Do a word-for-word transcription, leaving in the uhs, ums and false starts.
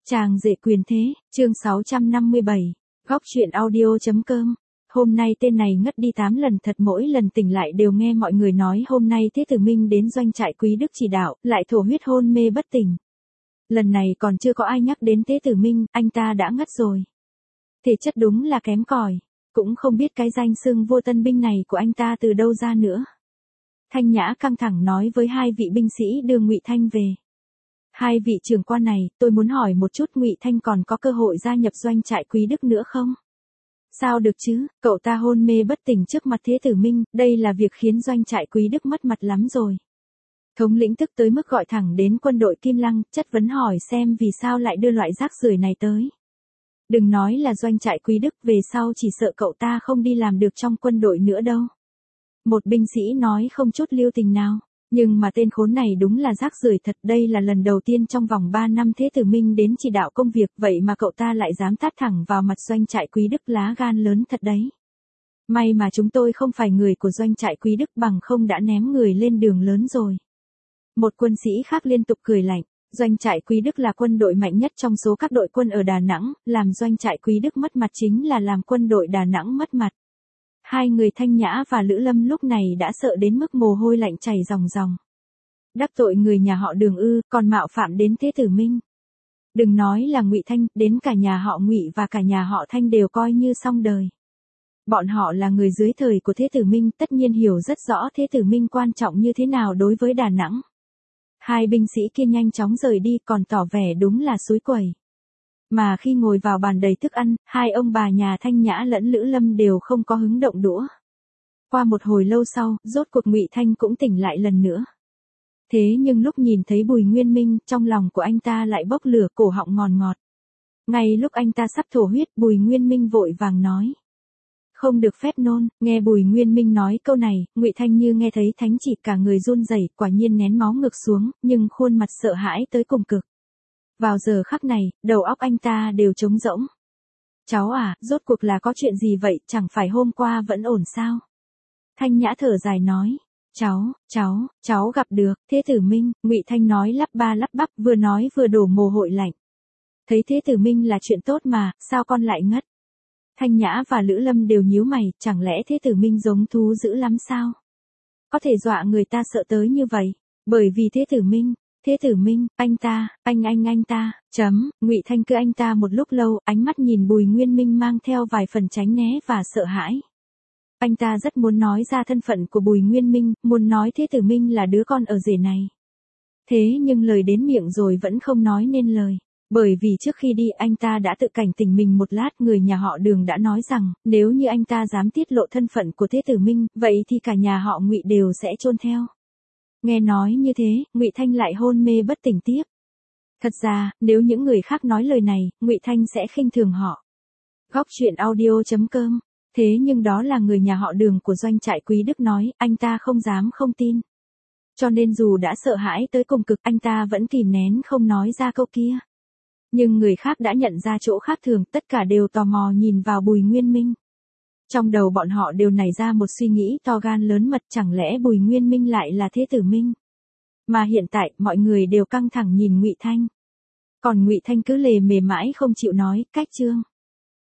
Chàng rể quyền thế, chương sáu trăm năm mươi bảy, góc truyện audio.com. Hôm nay tên này ngất đi tám lần thật, mỗi lần tỉnh lại đều nghe mọi người nói hôm nay Thế Tử Minh đến doanh trại Quý Đức chỉ đạo, lại thổ huyết hôn mê bất tỉnh. Lần này còn chưa có ai nhắc đến Thế Tử Minh, anh ta đã ngất rồi. Thể chất đúng là kém cỏi, cũng không biết cái danh xưng vua tân binh này của anh ta từ đâu ra nữa. Thanh Nhã căng thẳng nói với hai vị binh sĩ đưa Ngụy Thanh về. Hai vị trưởng quan này, tôi muốn hỏi một chút, Ngụy Thanh còn có cơ hội gia nhập doanh trại Quý Đức nữa không? Sao được chứ, cậu ta hôn mê bất tỉnh trước mặt Thế Tử Minh, đây là việc khiến doanh trại Quý Đức mất mặt lắm rồi. Thống lĩnh tức tới mức gọi thẳng đến quân đội Kim Lăng, chất vấn hỏi xem vì sao lại đưa loại rác rưởi này tới. Đừng nói là doanh trại Quý Đức, về sau chỉ sợ cậu ta không đi làm được trong quân đội nữa đâu. Một binh sĩ nói không chút lưu tình nào. Nhưng mà tên khốn này đúng là rác rưởi thật, đây là lần đầu tiên trong vòng ba năm Thế Tử Minh đến chỉ đạo công việc, vậy mà cậu ta lại dám tát thẳng vào mặt doanh trại Quý Đức, lá gan lớn thật đấy. May mà chúng tôi không phải người của doanh trại Quý Đức, bằng không đã ném người lên đường lớn rồi. Một quân sĩ khác liên tục cười lạnh, doanh trại Quý Đức là quân đội mạnh nhất trong số các đội quân ở Đà Nẵng, làm doanh trại Quý Đức mất mặt chính là làm quân đội Đà Nẵng mất mặt. Hai người Thanh Nhã và Lữ Lâm lúc này đã sợ đến mức mồ hôi lạnh chảy ròng ròng. Đắc tội người nhà họ Đường ư, còn mạo phạm đến Thế Tử Minh. Đừng nói là Ngụy Thanh, đến cả nhà họ Ngụy và cả nhà họ Thanh đều coi như xong đời. Bọn họ là người dưới thời của Thế Tử Minh, tất nhiên hiểu rất rõ Thế Tử Minh quan trọng như thế nào đối với Đà Nẵng. Hai binh sĩ kia nhanh chóng rời đi, còn tỏ vẻ đúng là xúi quẩy. Mà khi ngồi vào bàn đầy thức ăn, hai ông bà nhà Thanh Nhã lẫn Lữ Lâm đều không có hứng động đũa. Qua một hồi lâu sau, rốt cuộc Ngụy Thanh cũng tỉnh lại lần nữa. Thế nhưng lúc nhìn thấy Bùi Nguyên Minh, trong lòng của anh ta lại bốc lửa, cổ họng ngọt ngọt. Ngay lúc anh ta sắp thổ huyết, Bùi Nguyên Minh vội vàng nói: "Không được phép nôn." Nghe Bùi Nguyên Minh nói câu này, Ngụy Thanh như nghe thấy thánh chỉ, cả người run rẩy, quả nhiên nén máu ngược xuống, nhưng khuôn mặt sợ hãi tới cùng cực. Vào giờ khắc này, đầu óc anh ta đều trống rỗng. "Cháu à, rốt cuộc là có chuyện gì vậy, chẳng phải hôm qua vẫn ổn sao?" Thanh Nhã thở dài nói: "Cháu, cháu, cháu gặp được Thế Tử Minh." Ngụy Thanh nói lắp ba lắp bắp, vừa nói vừa đổ mồ hôi lạnh. "Thấy Thế Tử Minh là chuyện tốt mà, sao con lại ngất?" Thanh Nhã và Lữ Lâm đều nhíu mày, chẳng lẽ Thế Tử Minh giống thú dữ lắm sao? Có thể dọa người ta sợ tới như vậy, bởi vì Thế Tử Minh. Thế Tử Minh, anh ta, anh anh anh ta, chấm, Ngụy Thanh cứ anh ta một lúc lâu, ánh mắt nhìn Bùi Nguyên Minh mang theo vài phần tránh né và sợ hãi. Anh ta rất muốn nói ra thân phận của Bùi Nguyên Minh, muốn nói Thế Tử Minh là đứa con ở rể này. Thế nhưng lời đến miệng rồi vẫn không nói nên lời. Bởi vì trước khi đi anh ta đã tự cảnh tỉnh mình một lát, người nhà họ Đường đã nói rằng, nếu như anh ta dám tiết lộ thân phận của Thế Tử Minh, vậy thì cả nhà họ Ngụy đều sẽ chôn theo. Nghe nói như thế, Ngụy Thanh lại hôn mê bất tỉnh tiếp. Thật ra, nếu những người khác nói lời này, Ngụy Thanh sẽ khinh thường họ. Góc truyện audio.com. Thế nhưng đó là người nhà họ Đường của doanh trại Quý Đức nói, anh ta không dám không tin. Cho nên dù đã sợ hãi tới cùng cực, anh ta vẫn kìm nén không nói ra câu kia. Nhưng người khác đã nhận ra chỗ khác thường, tất cả đều tò mò nhìn vào Bùi Nguyên Minh. Trong đầu bọn họ đều nảy ra một suy nghĩ to gan lớn mật, chẳng lẽ Bùi Nguyên Minh lại là Thế Tử Minh? Mà hiện tại, mọi người đều căng thẳng nhìn Ngụy Thanh. Còn Ngụy Thanh cứ lề mề mãi không chịu nói, cách chương.